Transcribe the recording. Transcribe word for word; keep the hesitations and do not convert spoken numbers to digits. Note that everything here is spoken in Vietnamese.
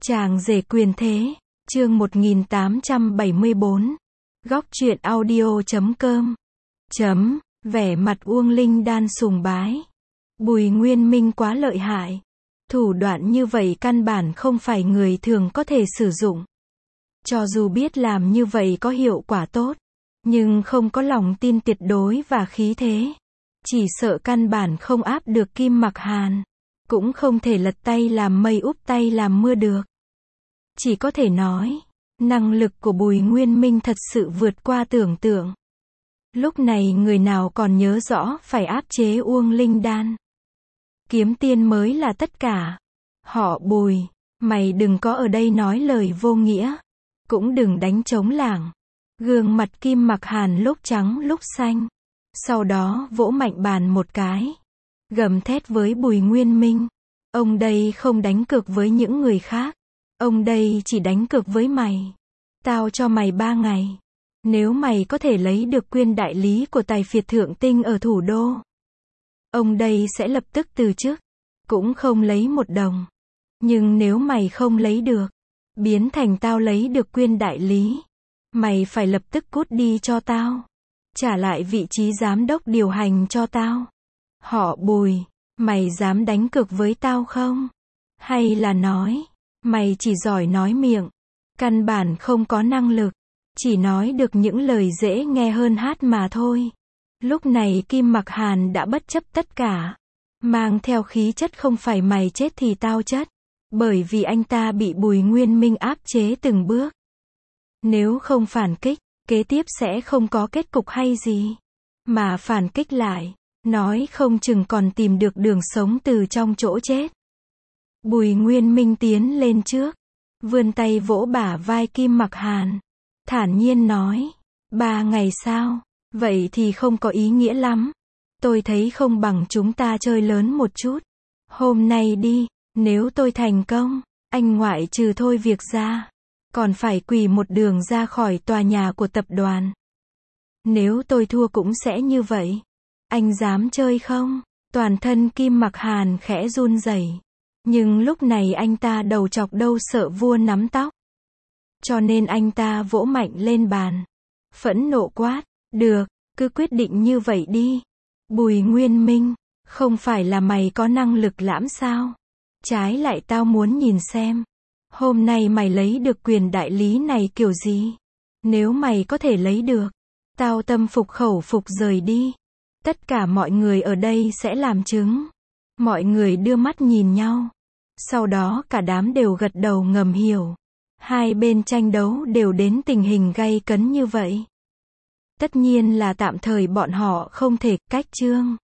Chàng rể quyền thế, chương một nghìn tám trăm bảy mươi bốn. Góc truyện audio chấm com. Chấm, vẻ mặt Uông Linh Đan sùng bái. Bùi Nguyên Minh quá lợi hại. Thủ đoạn như vậy căn bản không phải người thường có thể sử dụng. Cho dù biết làm như vậy có hiệu quả tốt, nhưng không có lòng tin tuyệt đối và khí thế. Chỉ sợ căn bản không áp được Kim Mặc Hàn. Cũng không thể lật tay làm mây úp tay làm mưa được. Chỉ có thể nói, năng lực của Bùi Nguyên Minh thật sự vượt qua tưởng tượng. Lúc này người nào còn nhớ rõ phải áp chế Uông Linh Đan. Kiếm tiên mới là tất cả. Họ Bùi, mày đừng có ở đây nói lời vô nghĩa. Cũng đừng đánh trống lảng. Gương mặt Kim Mặc Hàn lúc trắng lúc xanh. Sau đó vỗ mạnh bàn một cái. Gầm thét với Bùi Nguyên Minh. Ông đây không đánh cược với những người khác. Ông đây chỉ đánh cược với mày. Tao cho mày ba ngày. Nếu mày có thể lấy được quyền đại lý của tài phiệt thượng tinh ở thủ đô, ông đây sẽ lập tức từ chức. Cũng không lấy một đồng. Nhưng nếu mày không lấy được, biến thành tao lấy được quyền đại lý, mày phải lập tức cút đi cho tao. Trả lại vị trí giám đốc điều hành cho tao. Họ Bùi, mày dám đánh cược với tao không? Hay là nói, mày chỉ giỏi nói miệng, căn bản không có năng lực, chỉ nói được những lời dễ nghe hơn hát mà thôi. Lúc này Kim Mặc Hàn đã bất chấp tất cả, mang theo khí chất không phải mày chết thì tao chết, bởi vì anh ta bị Bùi Nguyên Minh áp chế từng bước. Nếu không phản kích, kế tiếp sẽ không có kết cục hay gì, mà phản kích lại, nói không chừng còn tìm được đường sống từ trong chỗ chết. Bùi Nguyên Minh tiến lên trước, vươn tay vỗ bả vai Kim Mặc Hàn, thản nhiên nói, ba ngày sao, vậy thì không có ý nghĩa lắm. Tôi thấy không bằng chúng ta chơi lớn một chút. Hôm nay đi, nếu tôi thành công, anh ngoại trừ thôi việc ra, còn phải quỳ một đường ra khỏi tòa nhà của tập đoàn. Nếu tôi thua cũng sẽ như vậy. Anh dám chơi không? Toàn thân Kim Mặc Hàn khẽ run rẩy. Nhưng lúc này anh ta đầu chọc đâu sợ vua nắm tóc. Cho nên anh ta vỗ mạnh lên bàn. Phẫn nộ quát, được, cứ quyết định như vậy đi. Bùi Nguyên Minh, không phải là mày có năng lực lãm sao? Trái lại tao muốn nhìn xem. Hôm nay mày lấy được quyền đại lý này kiểu gì? Nếu mày có thể lấy được, tao tâm phục khẩu phục rời đi. Tất cả mọi người ở đây sẽ làm chứng. Mọi người đưa mắt nhìn nhau. Sau đó cả đám đều gật đầu ngầm hiểu. Hai bên tranh đấu đều đến tình hình gay cấn như vậy. Tất nhiên là tạm thời bọn họ không thể cách chương.